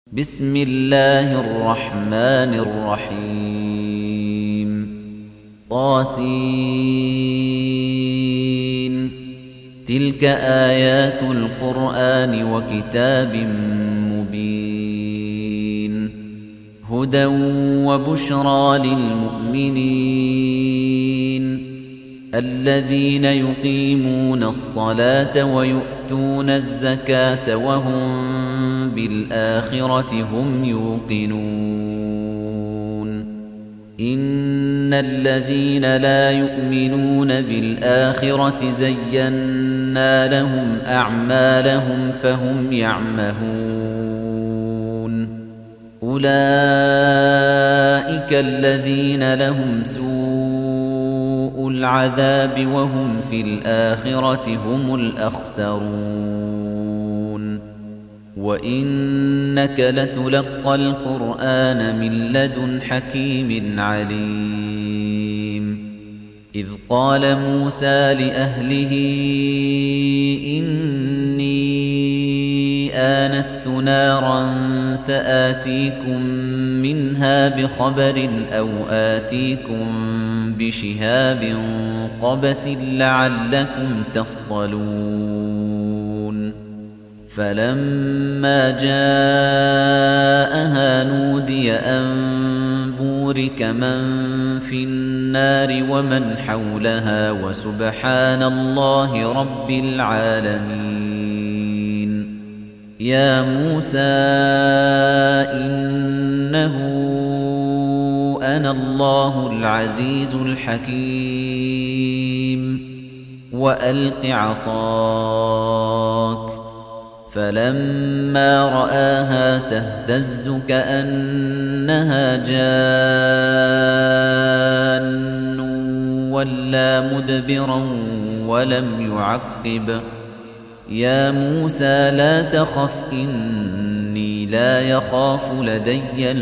بسم الله الرحمن الرحيم طاسين تلك آيات القرآن وكتاب مبين هدى وبشرى للمؤمنين الذين يقيمون الصلاة ويؤتون الزكاة وهم بالآخرة هم يوقنون إن الذين لا يؤمنون بالآخرة زينا لهم أعمالهم فهم يعمهون أولئك الذين لهم سوء العذاب وهم في الآخرة هم الأخسرون وإنك لتلقى القرآن من لدن حكيم عليم إذ قال موسى لأهله إني آنست نارا سآتيكم منها بخبر أو آتيكم بشهاب قبس لعلكم تصطلون فلما جاءها نودي أن بورك من في النار ومن حولها وسبحان الله رب العالمين يا موسى إنه أنا الله العزيز الحكيم وألق عصاك فلما رآها تهتز كأنها جان ولا مدبرا ولم يعقب يا موسى لا تخف إني لا يخاف لدي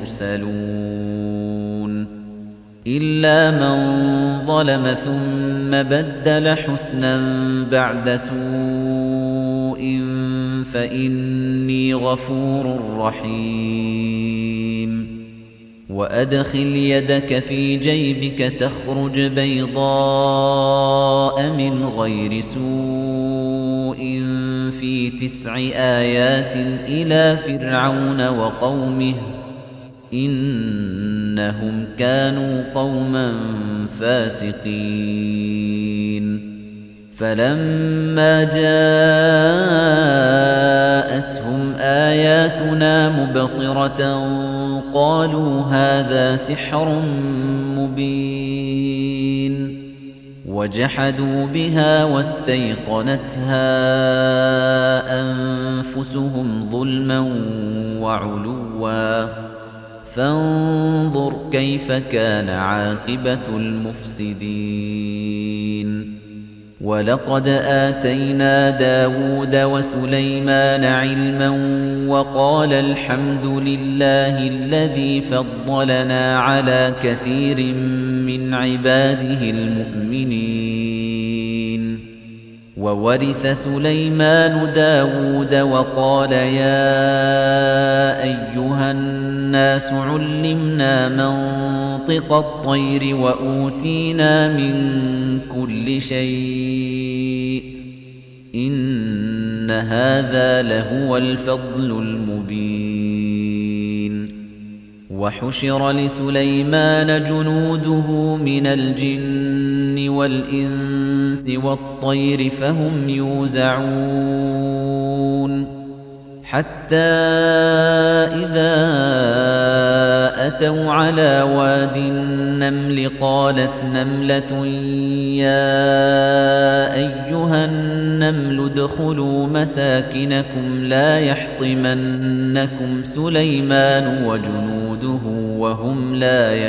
المرسلون إلا من ظلم ثم بدل حسنا بعد سوء فإني غفور رحيم وأدخل يدك في جيبك تخرج بيضاء من غير سوء في 9 آيات إلى فرعون وقومه إنهم كانوا قوما فاسقين فلما جاءتهم آياتنا مبصرة قالوا هذا سحر مبين وجحدوا بها واستيقنتها أنفسهم ظلما وعلوا فانظر كيف كان عاقبة المفسدين ولقد آتينا داود وسليمان علما وقال الحمد لله الذي فضلنا على كثير من عباده المؤمنين وورث سليمان داود وقال يا أيها الناس علمنا منطق الطير وأوتينا من كل شيء إن هذا لهو الفضل المبين وحشر لسليمان جنوده من الجن والإنس والطير فهم يوزعون حتى إذا أتوا على واد النمل قالت نملة يا أيها النمل ادخلوا مساكنكم لا يحطمنكم سليمان وجنوده وهم لا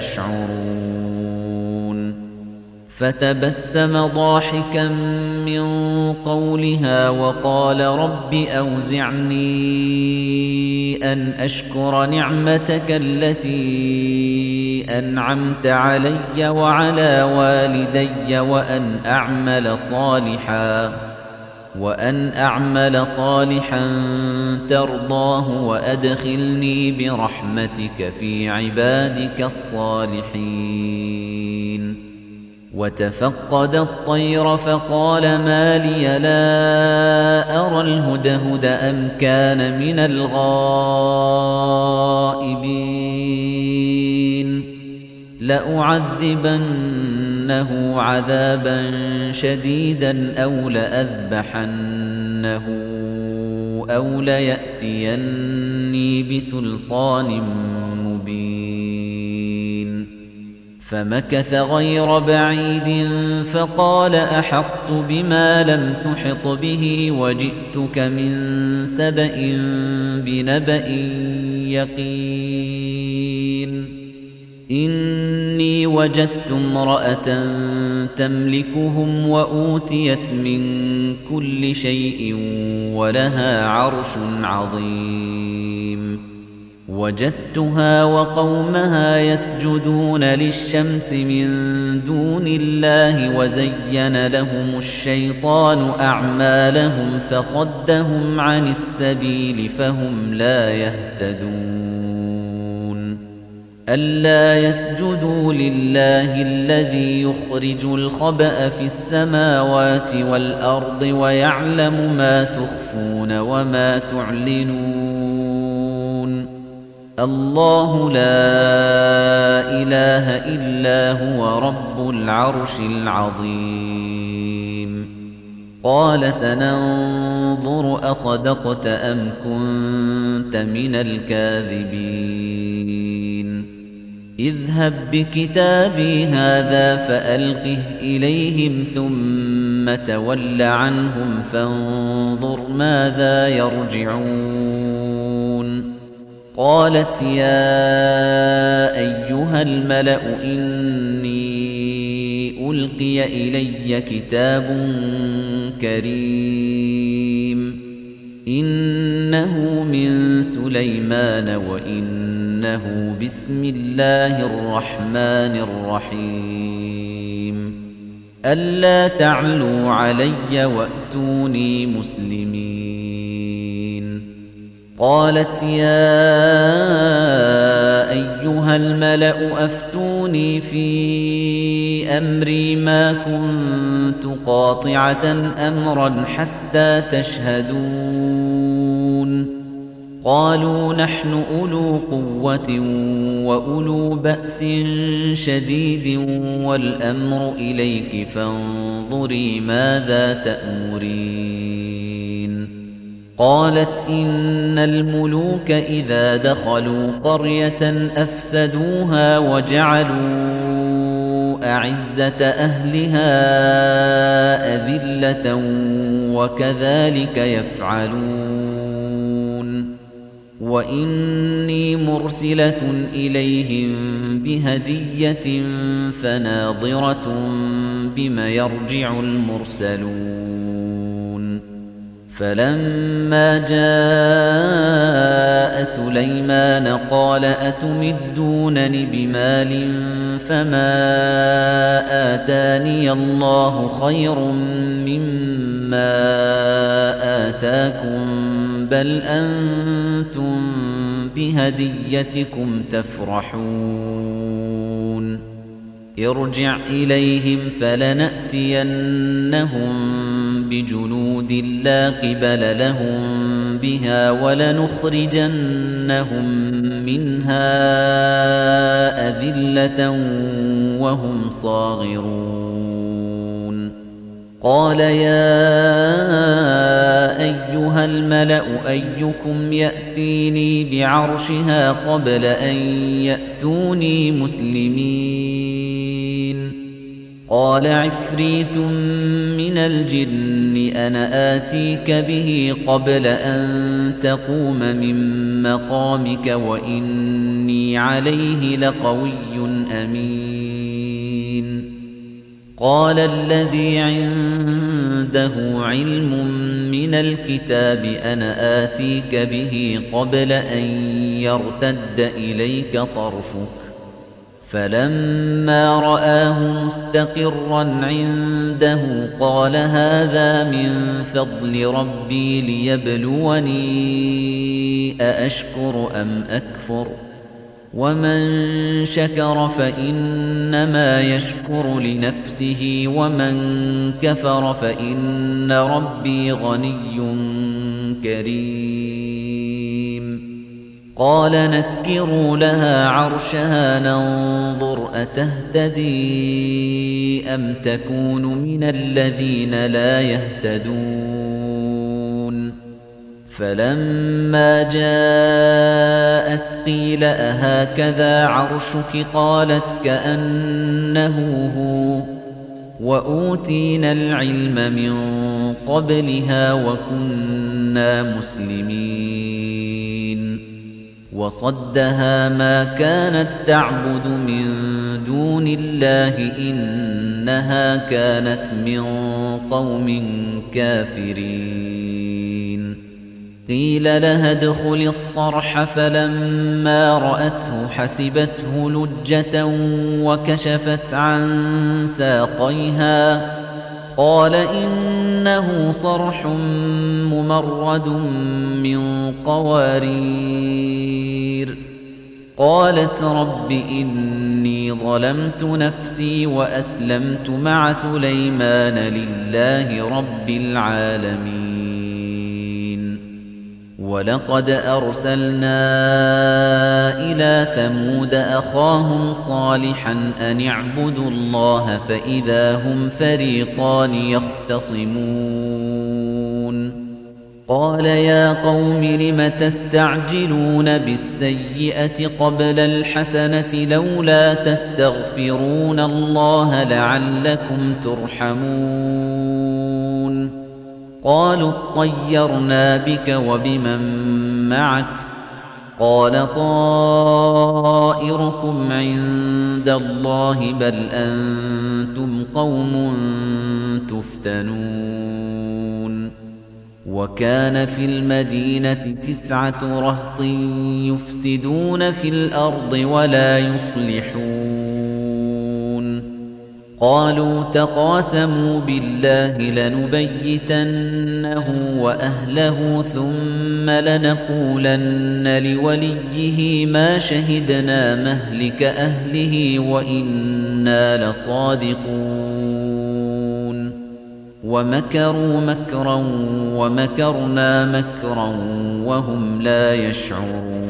يشعرون فتبسم ضاحكا من قولها وقال رب أوزعني أن أشكر نعمتك التي أنعمت علي وعلى والدي وأن أعمل صالحا وأن أعمل صالحا ترضاه وأدخلني برحمتك في عبادك الصالحين وتفقد الطير فقال ما لي لا أرى الهدهد أم كان من الغائبين لأعذبنه عذابا شديدا أو لأذبحنه أو ليأتيني بسلطان مبين فمكث غير بعيد فقال أحطت بما لم تحط به وجئتك من سبأ بنبأ يقين إني وجدت امرأة تملكهم وأوتيت من كل شيء ولها عرش عظيم وجدتها وقومها يسجدون للشمس من دون الله وزين لهم الشيطان أعمالهم فصدهم عن السبيل فهم لا يهتدون ألا يسجدوا لله الذي يخرج الخبأ في السماوات والأرض ويعلم ما تخفون وما تعلنون الله لا إله إلا هو رب العرش العظيم قال سننظر أصدقت أم كنت من الكاذبين اذهب بكتابي هذا فألقه إليهم ثم تول عنهم فانظر ماذا يرجعون قالت يا أيها الملأ إني ألقي إلي كتاب كريم إنه من سليمان وإنه بسم الله الرحمن الرحيم ألا تعلوا علي وأتوني مسلمين قالت يا أيها الملأ أفتوني في أمري ما كنت قاطعة أمرا حتى تشهدون قالوا نحن أولو قوة وأولو بأس شديد والأمر إليك فانظري ماذا تأمرين قالت إن الملوك إذا دخلوا قرية أفسدوها وجعلوا أعزة أهلها أذلة وكذلك يفعلون وإني مرسلة إليهم بهدية فناظرة بم يرجع المرسلون فلما جاء سليمان قال أتمدونني بمال فما آتاني الله خير مما آتاكم بل أنتم بهديتكم تفرحون ارجع إليهم فلنأتينهم بجنود لا قبل لهم بها ولنخرجنهم منها أذلة وهم صاغرون قال يا أيها الملأ أيكم يأتيني بعرشها قبل أن يأتوني مسلمين قال عفريت من الجن أنا آتيك به قبل أن تقوم من مقامك وإني عليه لقوي أمين قال الذي عنده علم من الكتاب أنا آتيك به قبل أن يرتد إليك طرفك فَلَمَّا رَآهُ مُسْتَقِرًّا عِندَهُ قَالَ هَذَا مِن فَضْلِ رَبِّي لِيَبْلُوَنِي أَأَشْكُرُ أَمْ أَكْفُرُ وَمَن شَكَرَ فَإِنَّمَا يَشْكُرُ لِنَفْسِهِ وَمَن كَفَرَ فَإِنَّ رَبِّي غَنِيٌّ كَرِيمٌ قَالَ نَكِّرُوا لَهَا عَرْشَهَا نَنظُرْ أَتَهْتَدِي أَمْ تَكُونُ مِنَ الَّذِينَ لَا يَهْتَدُونَ فَلَمَّا جَاءَتْ قِيلَ أَهَكَذَا عَرْشُكِ قَالَتْ كَأَنَّهُ هُوَ وَأُوتِينَا الْعِلْمَ مِن قَبْلِهَا وَكُنَّا مُسْلِمِينَ وَصَدَّهَا ما كانت تعبد من دون الله إنها كانت من قوم كافرين قيل لها ادخل الصرح فلما رأته حسبته لجة وكشفت عن ساقيها قال إنه صرح ممرد من قوارير قالت رب إني ظلمت نفسي وأسلمت مع سليمان لله رب العالمين ولقد أرسلنا إلى ثمود أخاهم صالحا أن اعبدوا الله فإذا هم فريقان يختصمون قال يا قوم لم تستعجلون بالسيئة قبل الحسنة لولا تستغفرون الله لعلكم ترحمون قالوا اطيرنا بك وبمن معك قال طائركم عند الله بل أنتم قوم تفتنون وكان في المدينة 9 رهط يفسدون في الأرض ولا يصلحون قالوا تقاسموا بالله لنبيتنه وأهله ثم لنقولن لوليه ما شهدنا مهلك أهله وإنا لصادقون ومكروا مكرا ومكرنا مكرا وهم لا يشعرون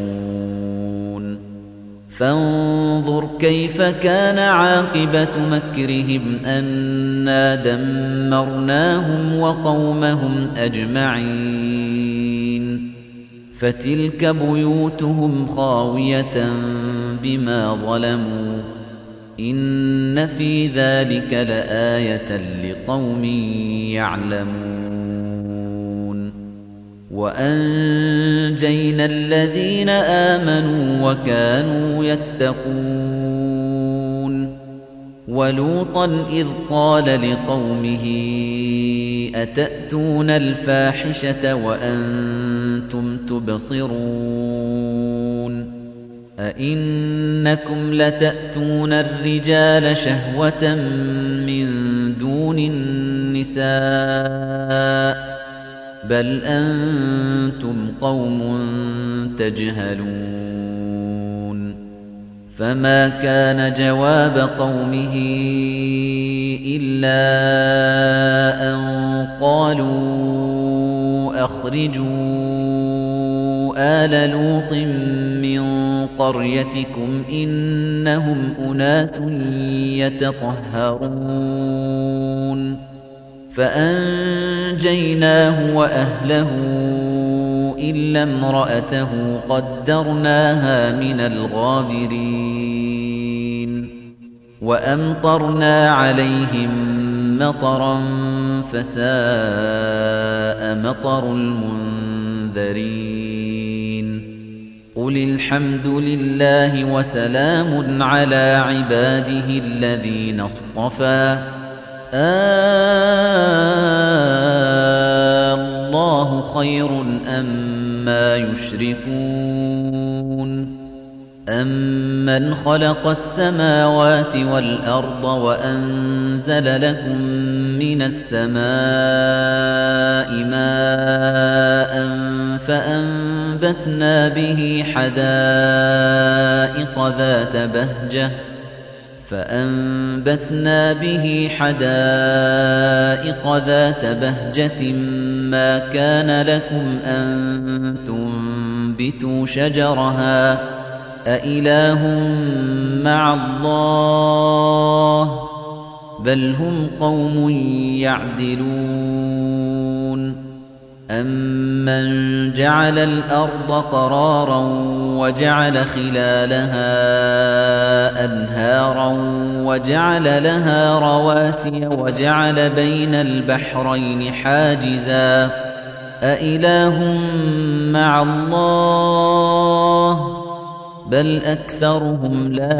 فانظر كيف كان عاقبة مكرهم أنا دمرناهم وقومهم أجمعين فتلك بيوتهم خاوية بما ظلموا إن في ذلك لآية لقوم يعلمون وأنجينا الذين آمنوا وكانوا يتقون ولوطا إذ قال لقومه أتأتون الفاحشة وأنتم تبصرون أئنكم لتأتون الرجال شهوة من دون النساء بل أنتم قوم تجهلون فما كان جواب قومه إلا أن قالوا أخرجوا آل لوط من قريتكم إنهم أناس يتطهرون فأنجيناه وأهله إلا امرأته قدرناها من الغابرين وأمطرنا عليهم مطرا فساء مطر المنذرين قل الحمد لله وسلام على عباده الذين اصطفى الله خير أما يشركون أَمَّنْ خَلَقَ السَّمَاوَاتِ وَالْأَرْضَ وَأَنزَلَ لَكُم مِّنَ السَّمَاءِ مَاءً فَأَنبَتْنَا به حدائق ذات بهجة ما كان لكم أن تنبتوا شجرها أإله مع الله بل هم قوم يعدلون أَمَّنْ جَعَلَ الْأَرْضَ قَرَارًا وَجَعَلَ خِلَالَهَا أَنْهَارًا وَجَعَلَ لَهَا رَوَاسِيَ وَجَعَلَ بَيْنَ الْبَحْرَيْنِ حَاجِزًا أَإِلَٰهٌ مَّعَ اللَّهِ بَلْ أَكْثَرُهُمْ لَا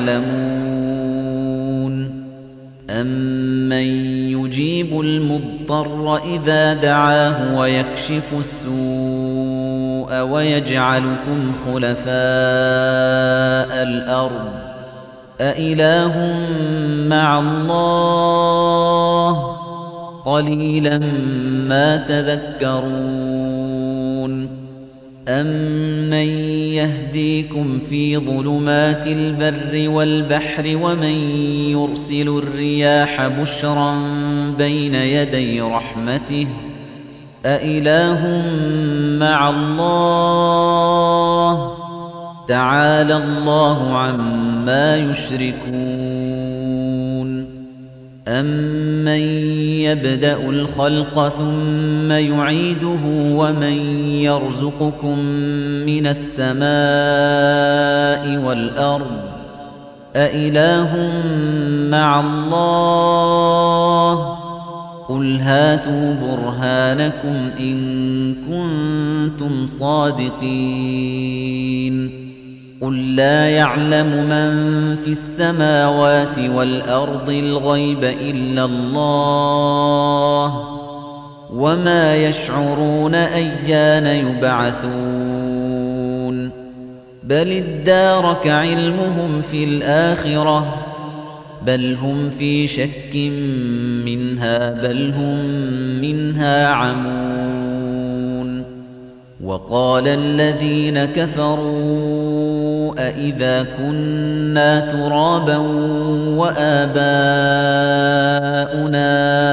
يَعْلَمُونَ أَمَّن يُجِيبُ الْمُضْطَرَّ إِذَا دَعَاهُ وَيَكْشِفُ السُّوءَ وَيَجْعَلُكُمْ خُلَفَاءَ الْأَرْضِ أَإِلَٰهٌ مَّعَ اللَّهِ قَلِيلًا مَّا تَذَكَّرُونَ أَمَّن يَهْدِيكُمْ فِي ظُلُمَاتِ الْبَرِّ وَالْبَحْرِ وَمَن يُرْسِلُ الرِّيَاحَ بُشْرًا بَيْنَ يَدَيْ رَحْمَتِهِ أَإِلَٰهٌ مَّعَ اللَّهِ تَعَالَى اللَّهُ عَمَّا يُشْرِكُونَ أَمَّن يَبْدَأُ الْخَلْقَ ثُمَّ يُعِيدُهُ وَمَن يَرْزُقُكُم مِّنَ السَّمَاءِ وَالْأَرْضِ أَإِلَٰهٌ مَّعَ اللَّهِ قُلْ هَاتُوا بُرْهَانَكُمْ إِن كُنتُمْ صَادِقِينَ قُل لَّا يَعْلَمُ مَن فِي السَّمَاوَاتِ وَالْأَرْضِ الْغَيْبَ إِلَّا اللَّهُ وَمَا يَشْعُرُونَ أَيَّانَ يُبْعَثُونَ بَلِ ادَّارَكَ عِلْمُهُمْ فِي الْآخِرَةِ بَلْ هُمْ فِي شَكٍّ مِّنْهَا بَلْ هُم مِّنْهَا عَمُونَ وَقَالَ الَّذِينَ كَفَرُوا أَإِذَا كُنَّا تُرَابًا وَآبَاؤُنَا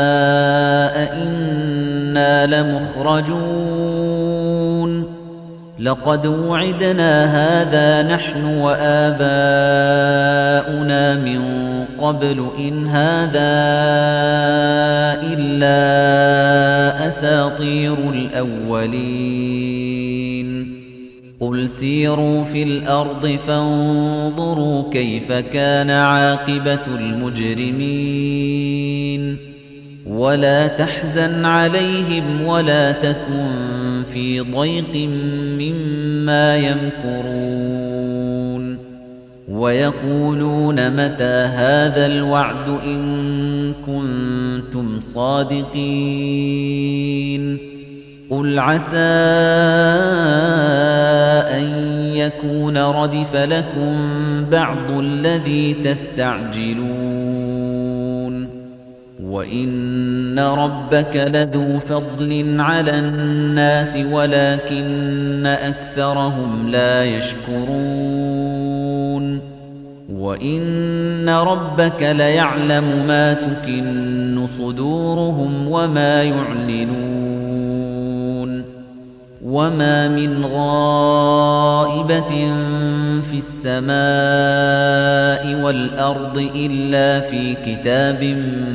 أَإِنَّا لَمُخْرَجُونَ لَقَدْ وُعِدْنَا هَذَا نَحْنُ وَآبَاؤُنَا مِن قَبْلُ إِنْ هَذَا إِلَّا أَسَاطِيرُ الْأَوَّلِينَ قُلْ سِيرُوا فِي الْأَرْضِ فَانظُرُوا كَيْفَ كَانَ عَاقِبَةُ الْمُجْرِمِينَ وَلَا تَحْزَنْ عَلَيْهِمْ وَلَا تَكُنْ فِي ضَيْقٍ مِّمَّا يَمْكُرُونَ وَيَقُولُونَ مَتَى هَذَا الْوَعْدُ إِن كُنتُمْ صَادِقِينَ قُلْ عَسَىٰ أَن يَكُونَ رَدِفَ لَكُم بَعْضُ الَّذِي تَسْتَعْجِلُونَ وَإِنَّ رَبَّكَ لَذُو فَضْلٍ عَلَى النَّاسِ وَلَكِنَّ أَكْثَرَهُمْ لَا يَشْكُرُونَ وَإِنَّ رَبَّكَ لَيَعْلَمُ مَا تُكِنُّ صُدُورُهُمْ وَمَا يُعْلِنُونَ وَمَا مِنْ غَائِبَةٍ فِي السَّمَاءِ وَالْأَرْضِ إِلَّا فِي كِتَابٍ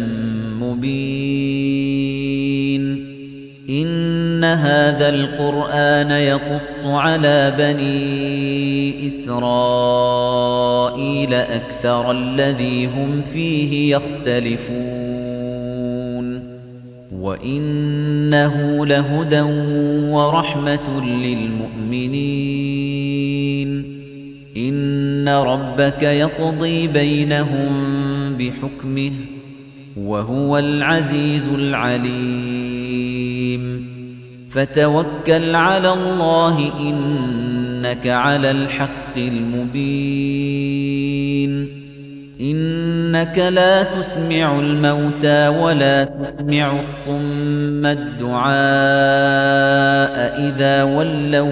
مُبِينٍ إِنَّ هَذَا الْقُرْآنَ يَقُصُّ عَلَى بَنِي إِسْرَائِيلَ أَكْثَرَ الَّذِي هُمْ فِيهِ يَخْتَلِفُونَ وَإِنَّهُ لَهُدًى وَرَحْمَةٌ لِّلْمُؤْمِنِينَ إِنَّ رَبَّكَ يَقْضِي بَيْنَهُم بِحُكْمِهِ وَهُوَ الْعَزِيزُ الْعَلِيمُ فَتَوَكَّلْ عَلَى اللَّهِ إِنَّكَ إنك على الحق المبين إنك لا تسمع الموتى ولا تسمع الصم الدعاء إذا ولوا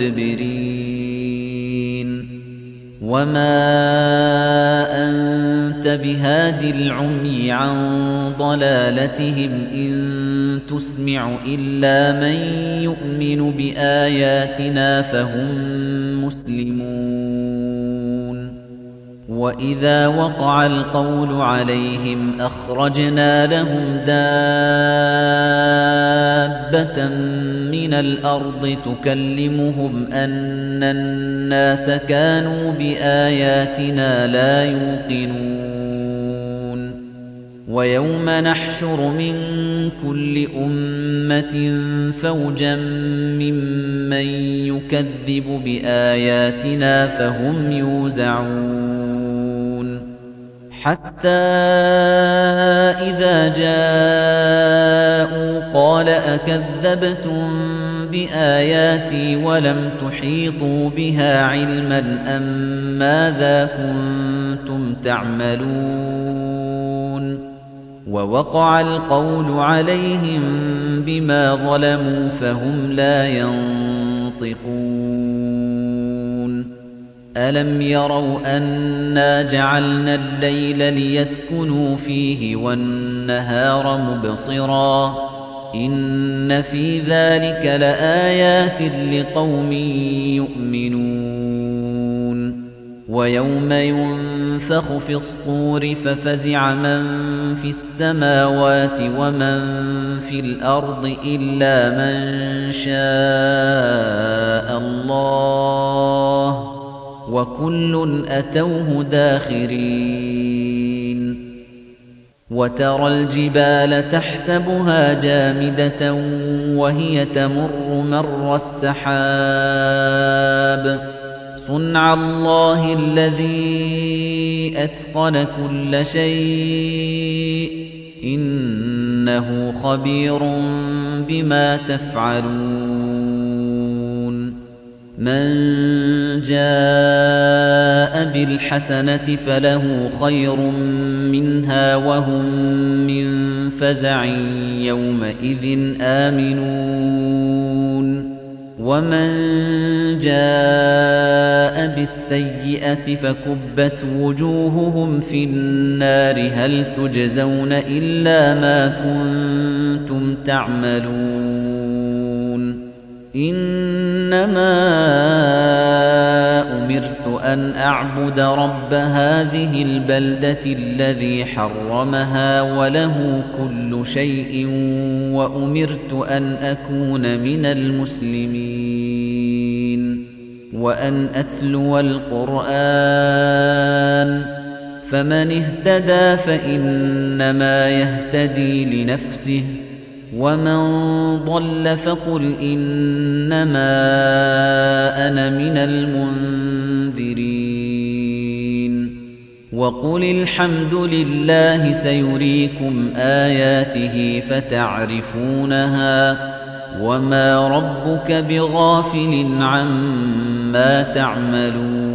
مدبرين وما أنت بهاد العمي عن ضلالتهم إن تسمع إلا من يؤمن بآياتنا فهم مسلمون وإذا وقع القول عليهم أخرجنا لهم دابة من الأرض تكلمهم أن الناس كانوا بآياتنا لا يوقنون ويوم نحشر من كل أمة فوجا ممن يكذب بآياتنا فهم يوزعون حتى إذا جاءوا قال أكذبتم بآياتي ولم تحيطوا بها علما أم ماذا كنتم تعملون ووقع القول عليهم بما ظلموا فهم لا ينطقون ألم يروا أنا جعلنا الليل ليسكنوا فيه والنهار مبصرا إن في ذلك لآيات لقوم يؤمنون ويوم ينفخ في الصور ففزع من في السماوات ومن في الأرض إلا من شاء الله وكل أتوه داخرين وترى الجبال تحسبها جامدة وهي تمر مر السحاب صنع الله الذي أتقن كل شيء إنه خبير بما تفعلون من جاء بالحسنة فله خير منها وهم من فزع يومئذ آمنون ومن جاء بالسيئة فكبت وجوههم في النار هل تجزون إلا ما كنتم تعملون إنما أمرت أن أعبد رب هذه البلدة الذي حرمها وله كل شيء وأمرت أن أكون من المسلمين وأن أتلو القرآن فمن اهتدى فإنما يهتدي لنفسه ومن ضل فقل إنما أنا من المنذرين وقل الحمد لله سيريكم آياته فتعرفونها وما ربك بغافل عما تعملون